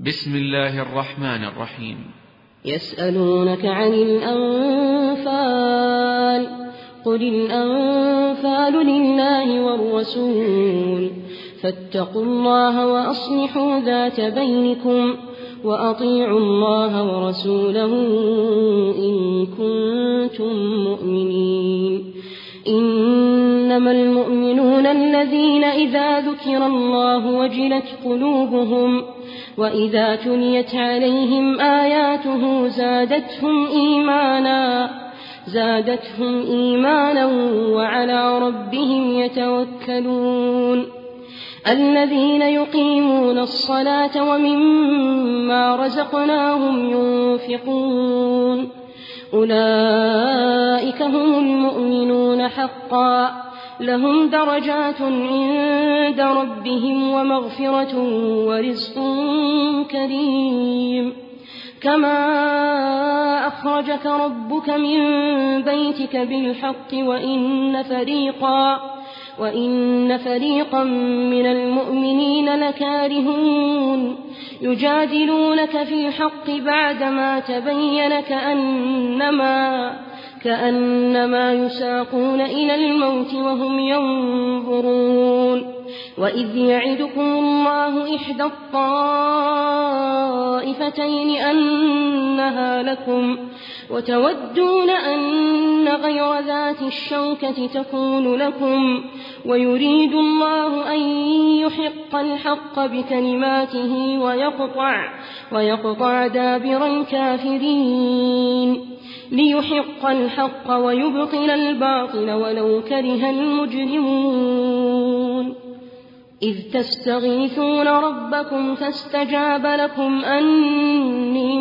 بسم الله الرحمن الرحيم. يسألونك عن الأنفال قل الأنفال لله والرسول فاتقوا الله وأصلحوا ذات بينكم وأطيعوا الله ورسوله إن كنتم مؤمنين. إنما المؤمنون الذين إذا ذكر الله وجلت قلوبهم وإذا تليت عليهم آياته زادتهم إيمانا وعلى ربهم يتوكلون. الذين يقيمون الصلاة ومما رزقناهم ينفقون أولئك هم المؤمنون حقا لهم درجات عند ربهم ومغفرة ورزق كريم. كما أخرجك ربك من بيتك بالحق وإن فريقا من المؤمنين لكارهون يجادلونك في الحق بعدما تبين كأنما يساقون إلى الموت وهم ينظرون. وإذ يعدكم الله إحدى الطائفتين أنها لكم وتودون أن غير ذات الشوكة تكون لكم ويريد الله أن يحق الحق بكلماته ويقطع دابر الكافرين ليحق الحق ويبطل الباطل ولو كره المجرمون. إذ تستغيثون ربكم فاستجاب لكم أني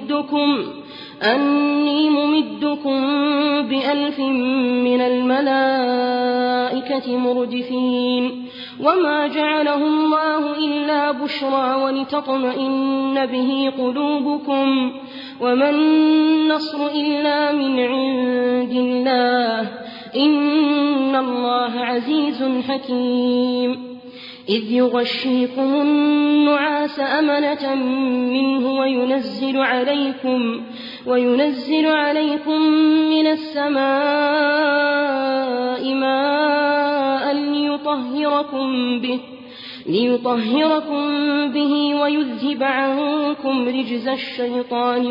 ممدكم ب1000 من الملائكة مردفين. وما جعله الله إلا بشرى ولتطمئن به قلوبكم وما النصر إلا من عند الله إن الله عزيز حكيم. إذ يغشيكم النعاس أمنة منه وينزل عليكم من السماء ماء ليطهركم به ويذهب عنكم رجز الشيطان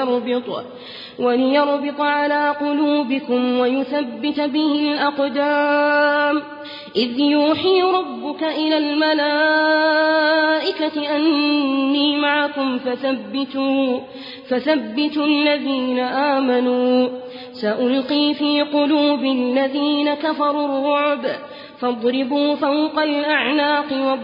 وليربط على قلوبكم ويثبت به الأقدام. إذ يوحي ربك إلى الملائكة أني معكم فثبتوا الذين آمنوا سألقي في قلوب الذين كفروا الرعب فاضربوا فوق الأعناق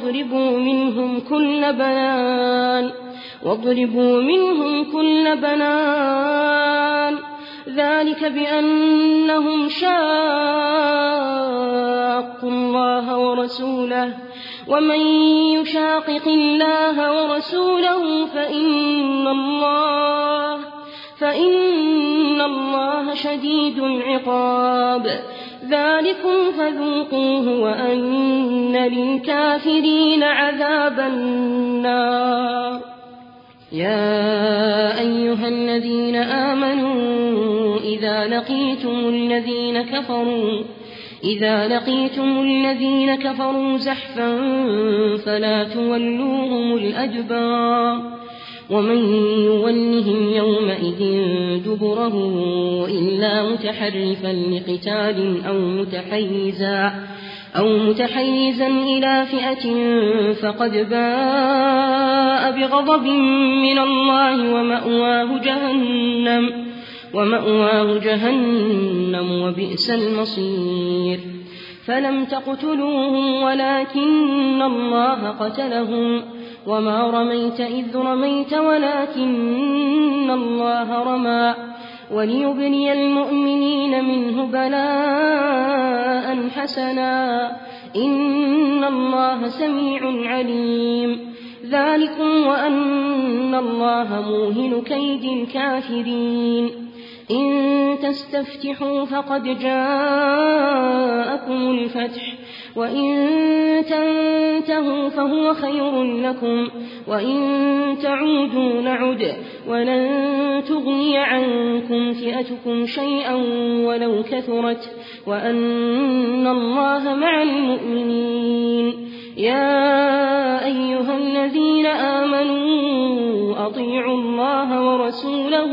واضربوا منهم كل بنان ذلك بأنهم شاقوا الله ورسوله ومن يشاقق الله ورسوله فإن الله شديد العقاب. ذلكم فذوقوه وأن للكافرين عذاب النار. يا أيها الذين آمنوا إذا لقيتم الذين كفروا زحفا فلا تولوهم الأدبار ومن يولهم يومئذ دبره إلا متحرفا لقتال أو متحيزا إلى فئة فقد باء بغضب من الله ومأواه جهنم وبئس المصير. فلم تقتلوهم ولكن الله قتلهم وما رميت إذ رميت ولكن الله رمى وليبلي المؤمنين منه بلاء حسنا إن الله سميع عليم. ذلكم وأن الله موهن كيد الكافرين. إن تستفتحوا فقد جاءكم الفتح وإن تنتهوا فهو خير لكم وإن تعودوا نعد ولن تغني عنكم فئتكم شيئا ولو كثرت وأن الله مع المؤمنين يا أيها الذين آمنوا أطيعوا الله ورسوله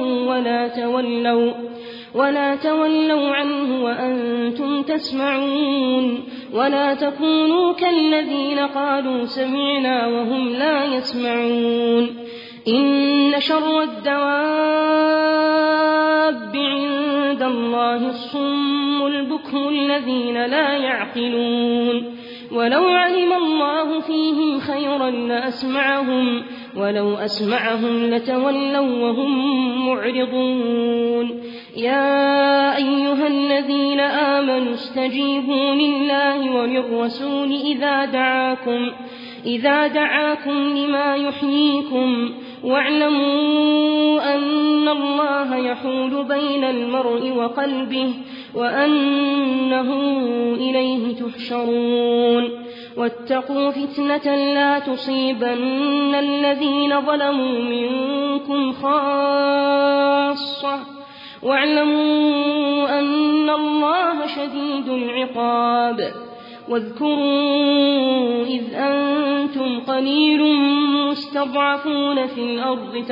ولا تولوا عنه وأنتم تسمعون ولا تكونوا كالذين قالوا سمعنا وهم لا يسمعون إن شر الدواب عند الله الصم البكم الذين لا يعقلون ولو علم الله فيهم خيرا لأسمعهم ولو أسمعهم لتولوا وهم معرضون يا أيها الذين آمنوا استجيبوا لله وللرسول إذا دعاكم لما يحييكم واعلموا أن الله يحول بين المرء وقلبه وأنه إليه تحشرون واتقوا فتنة لا تصيبن الذين ظلموا منكم خاصة واعلموا أن الله شديد العقاب واذكروا إذ أنتم قليل مستضعفون في الأرض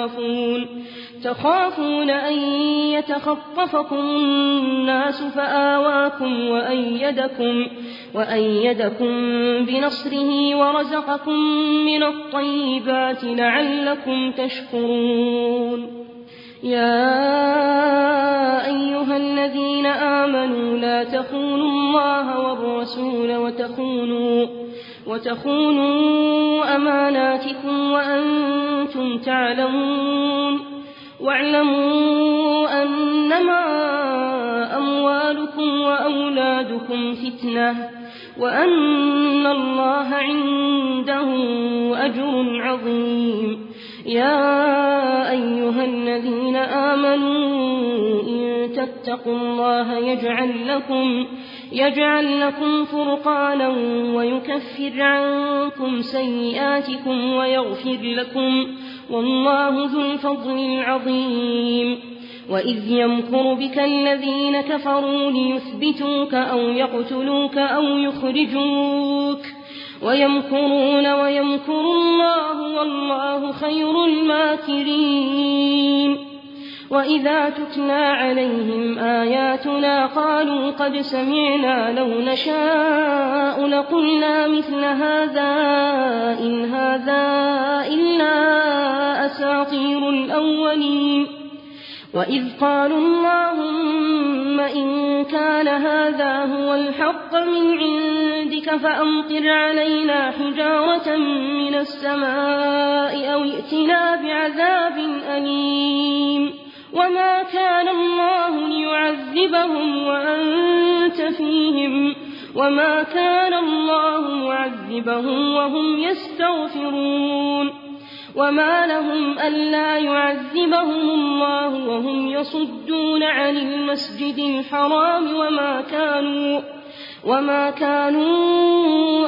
تخافون أن يتخطفكم الناس فآواكم وأيدكم بنصره ورزقكم من الطيبات لعلكم تشكرون يا أيها الذين آمنوا لا تخونوا الله والرسول وتخونوا أماناتكم وأنتم تعلمون واعلموا أنما أموالكم وأولادكم فتنة وأن الله عنده أجر عظيم يا أيها الذين آمنوا إن تتقوا الله يجعل لكم فرقانا ويكفر عنكم سيئاتكم ويغفر لكم والله ذو الفضل العظيم وإذ يمكر بك الذين كفروا ليثبتوك أو يقتلوك أو يخرجوك ويمكرون ويمكر الله والله خير الماكرين وإذا تتلى عليهم آياتنا قالوا قد سمعنا لو نشاء لقلنا مثل هذا إن هذا إلا أساطير الأولين وإذ قالوا اللهم إن كان هذا هو الحق من عندك فأمطر علينا حجارة من السماء أو ائتنا بعذاب أليم وما كان الله ليعذبهم وأنت فيهم وما كان الله معذبهم وهم يستغفرون وما لهم ألا يعذبهم الله وهم يصدون عن المسجد الحرام وما كانوا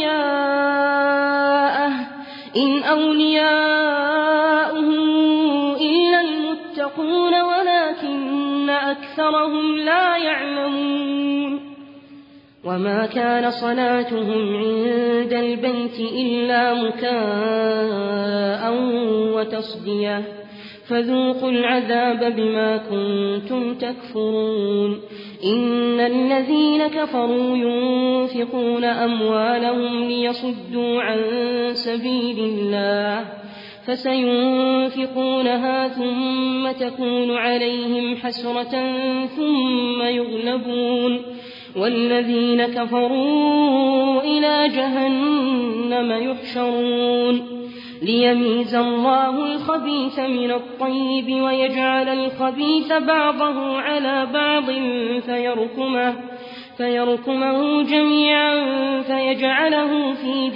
أولياءه إن أولياؤه إلا المتقون ولكن أكثرهم لا يعلمون وما كان صلاتهم عند البيت إلا مكاء وتصدية فذوقوا العذاب بما كنتم تكفرون إن الذين كفروا ينفقون أموالهم ليصدوا عن سبيل الله فسينفقونها ثم تكون عليهم حسرة ثم يغلبون والذين كفروا إلى جهنم يحشرون ليميز الله الخبيث من الطيب ويجعل الخبيث بعضه على بعض فيركمه جميعا فيجعله في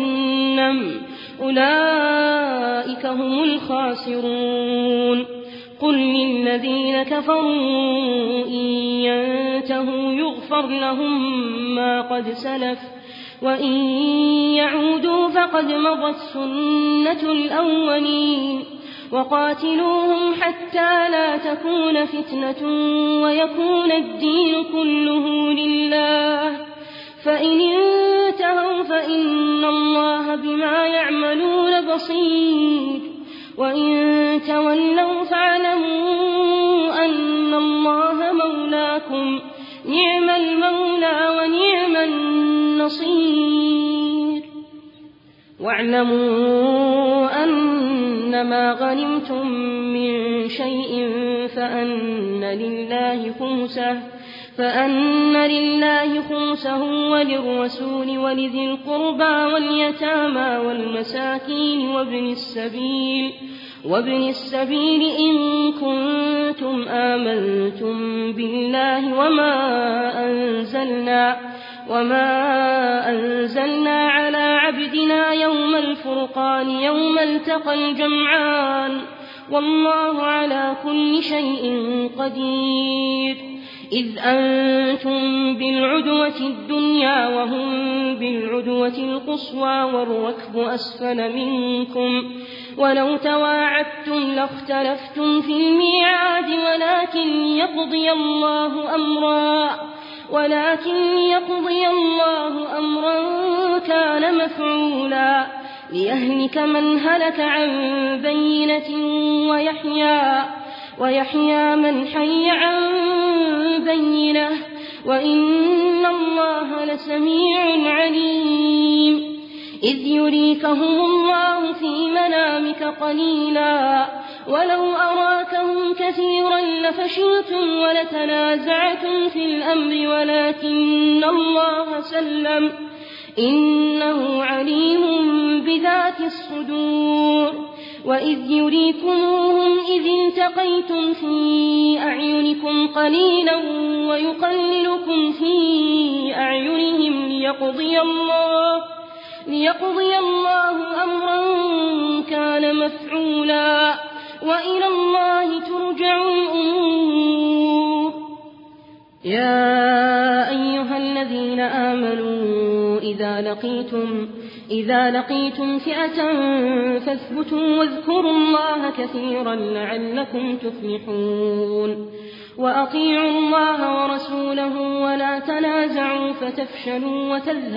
جهنم أولئك هم الخاسرون قل للذين كفروا إن ينتهوا يغفر لهم ما قد سلف وإن يعودوا فقد مضت سنة الأولين وقاتلوهم حتى لا تكون فتنة ويكون الدين كله لله فإن انتهوا فإن الله بما يعملون بصير وإن تولوا فاعلموا أن الله مولاكم نعم المولى ونعم النصير واعلموا أنما غنمتم من شيء فأن لله خمسه وللرسول ولذي القربى واليتامى والمساكين وابن السبيل إن كنتم آمنتم بالله وما أنزلنا على عبدنا يوم الفرقان يوم التقى الجمعان والله على كل شيء قدير إذ أنتم بالعدوة الدنيا وهم بالعدوة القصوى والركب أسفل منكم ولو تواعدتم لاختلفتم في الميعاد ولكن ليقضي الله أمرا كان مفعولا ليهلك من هلك عن بينة ويحيى من حي عن بينة وإن الله لسميع عليم إذ يريكهم الله في منامك قليلا ولو أراكهم كثيرا لفشلتم ولتنازعتم في الأمر ولكن الله سلم إنه عليم بذات الصدور وإذ يريكموهم إذ التقيتم في أعينكم قليلا ويقللكم في أعينهم ليقضي الله أمرا كان مفعولا وإلى الله ترجع الأمور يا أيها الذين آمنوا إذا لقيتم فئة فاثبتوا واذكروا الله كثيرا لعلكم تفلحون وأطيعوا الله ورسوله ولا تنازعوا فتفشلوا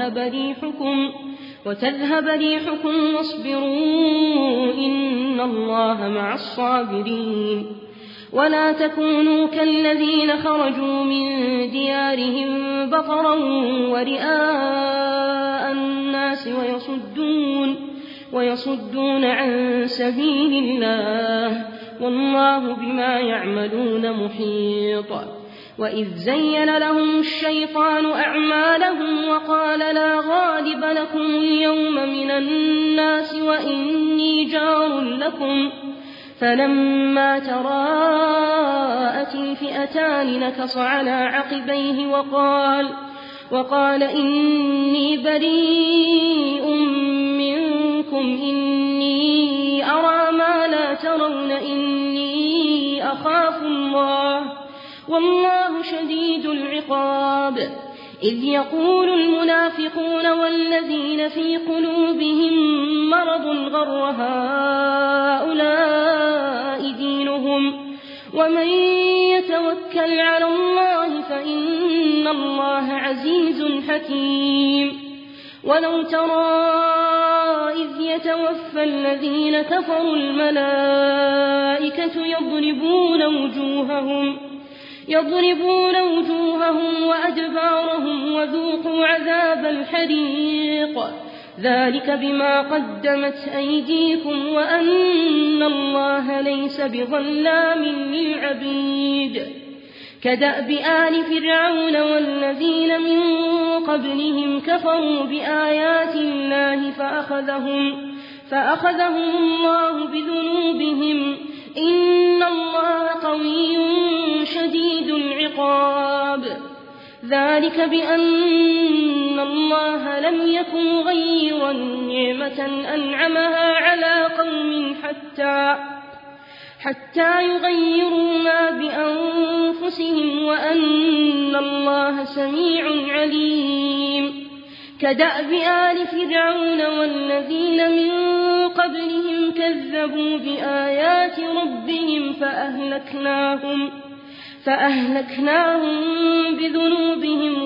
وتذهب ريحكم واصبروا إن الله مع الصابرين ولا تكونوا كالذين خرجوا من ديارهم بطرا ورئاء الناس ويصدون عن سبيل الله والله بما يعملون محيط وإذ زين لهم الشيطان أعمالهم وقال لا غالب لكم اليوم من الناس وإني جار لكم فلما تراءت الفئتان نكص على عقبيه وقال إني بريء منكم إني أرى ما لا ترون إني أخاف الله والله شديد العقاب إذ يقول المنافقون والذين في قلوبهم مرض غر هؤلاء دينهم ومن يتوكل على الله فإن الله عزيز حكيم ولو ترى إذ يتوفى الذين كفروا الملائكة يضربون وجوههم وأدبارهم وذوقوا عذاب الحريق ذلك بما قدمت أيديكم وأن الله ليس بظلام للعبيد كدأب آل فرعون والذين من قبلهم كفروا بآيات الله فأخذهم الله بذنوبهم إن الله قوي شديد العقاب ذلك بأن الله لم يكن غيرا نعمة أنعمها على قوم حتى يغيروا ما بأنفسهم وأن الله سميع عليم. كدأب آل فرعون والذين من قبلهم كذبوا بآيات ربهم فأهلكناهم بذنوبهم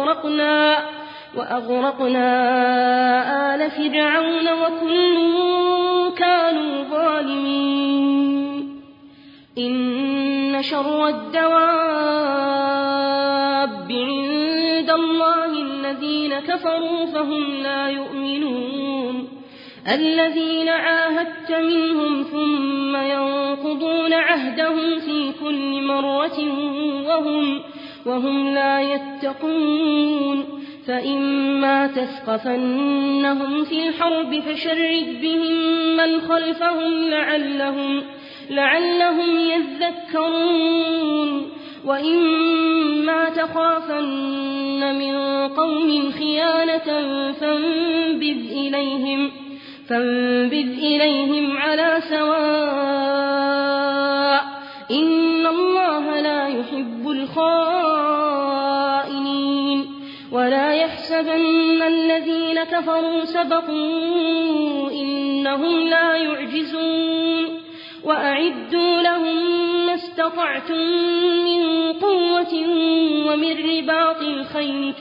وأغرقنا آل فرعون وكل كانوا ظالمين. إن شر الدواب عند الله الذين كفروا فهم لا يؤمنون. الذين عاهدت منهم ثم ينقضون عهدهم في كل مرة وهم لا يتقون. فإما تثقفنهم في الحرب فشرد بهم من خلفهم لعلهم يذكرون. وإما تخافن من قوم خيانة فانبذ إليهم على سواء إن الله لا يحب الخائنين. ولا يحسبن الذين كفروا سبقوا إنهم لا يعجزون. وأعدوا لهم ما استطعتم من قوة ومن رباط الخيل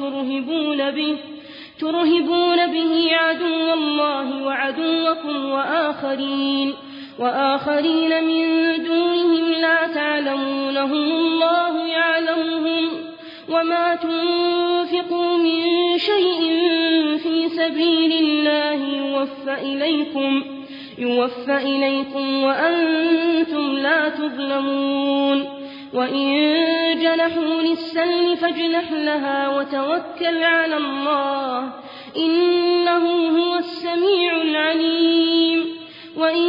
ترهبون به عدو الله وعدوكم وآخرين من دونهم لا تعلمونهم الله يعلمهم. وما تنفقوا من شيء في سبيل الله يوفى إليكم وأنتم لا تظلمون. وإن جنحوا للسلم فاجنح لها وتوكل على الله إنه هو السميع العليم. وإن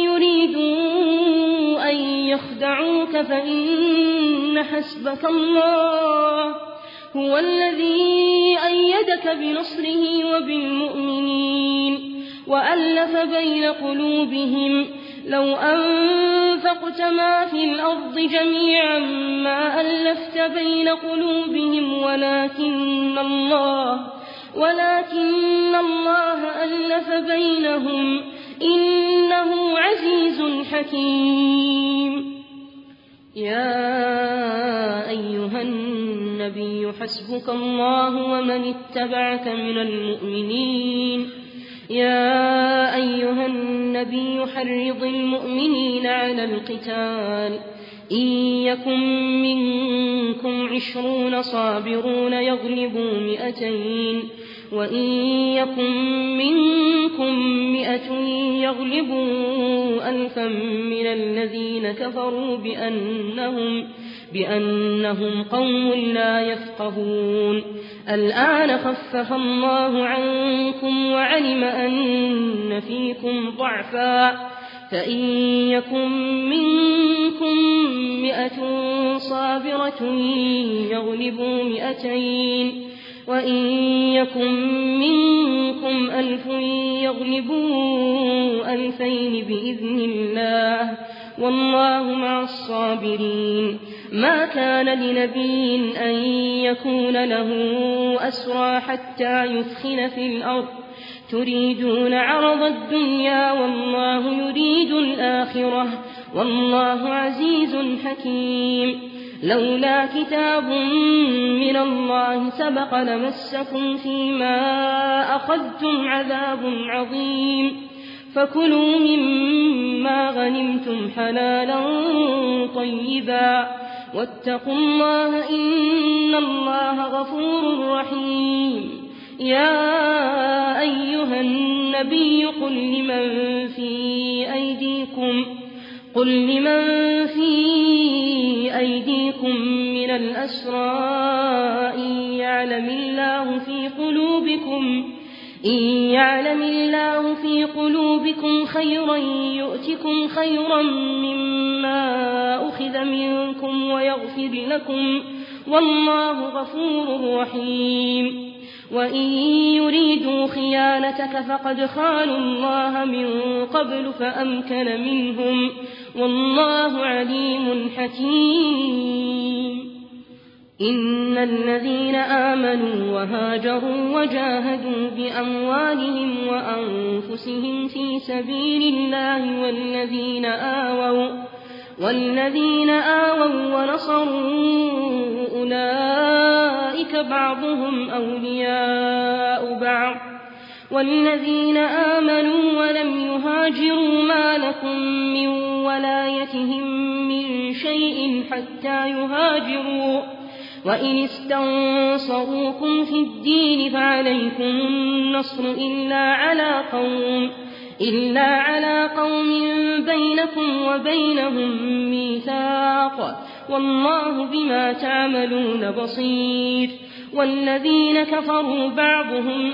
يريدوا أن يخدعوك فإن حسبك الله هو الذي أيدك بنصره وبالمؤمنين وألف بين قلوبهم. لو أنفقت ما في الأرض جميعا ما ألفت بين قلوبهم ولكن الله ألف بينهم إنه عزيز حكيم. يا أيها النبي حسبك الله ومن اتبعك من المؤمنين. يا أيها النبي حرض المؤمنين على القتال إن يكن منكم 20 صابرون يغلبوا 200 وإن يكن منكم 100 يغلبوا 1000 من الذين كفروا بأنهم قوم لا يفقهون. الآن خفف الله عنكم وعلم أن فيكم ضعفا فإن يكن منكم 100 صابرة يغلبوا 200 وإن يكن منكم 1000 يغلبوا 2000 بإذن الله والله مع الصابرين. ما كان لنبي أن يكون له أسرى حتى يثخن في الأرض تريدون عرض الدنيا والله يريد الآخرة والله عزيز حكيم. لولا كتاب من الله سبق لمسكم فيما أخذتم عذاب عظيم. فكلوا مما غنمتم حلالا طيبا واتقوا الله إن الله غفور رحيم. يا أيها النبي قل لمن في أيديكم من الأسرى إن يعلم الله في قلوبكم خيرا يؤتكم خيرا مما أخذ منكم ويغفر لكم والله غفور رحيم. وإن يريدوا خيانتك فقد خانوا الله من قبل فأمكن منهم والله عليم حكيم إن الذين آمنوا وهاجروا وجاهدوا بأموالهم وأنفسهم في سبيل الله والذين آووا ونصروا أولئك بعضهم أولياء بعض والذين آمنوا ولم يهاجروا ما لكم من ولايتهم من شيء حتى يهاجروا وإن استنصروكم في الدين فعليكم النصر إلا على قوم بينكم وبينهم ميثاق والله بما تعملون بصير والذين كفروا بعضهم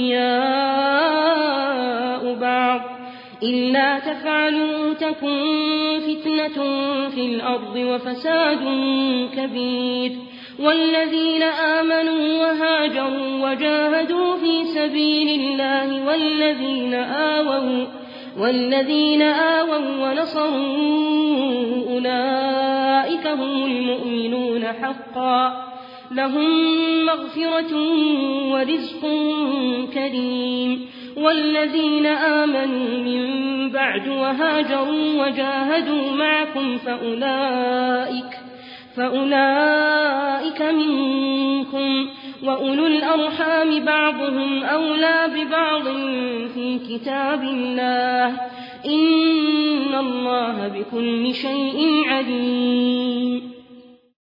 أولياء بعض إلا تفعلوا تكن فتنة في الأرض وفساد كبير والذين آمنوا وهاجروا وجاهدوا في سبيل الله والذين آووا ونصروا أولئك هم المؤمنون حقا لهم مغفرة ورزق كريم والذين آمنوا من بعد وهاجروا وجاهدوا معكم فأولئك منكم وأولو الأرحام بعضهم أولى ببعض في كتاب الله إن الله بكل شيء عليم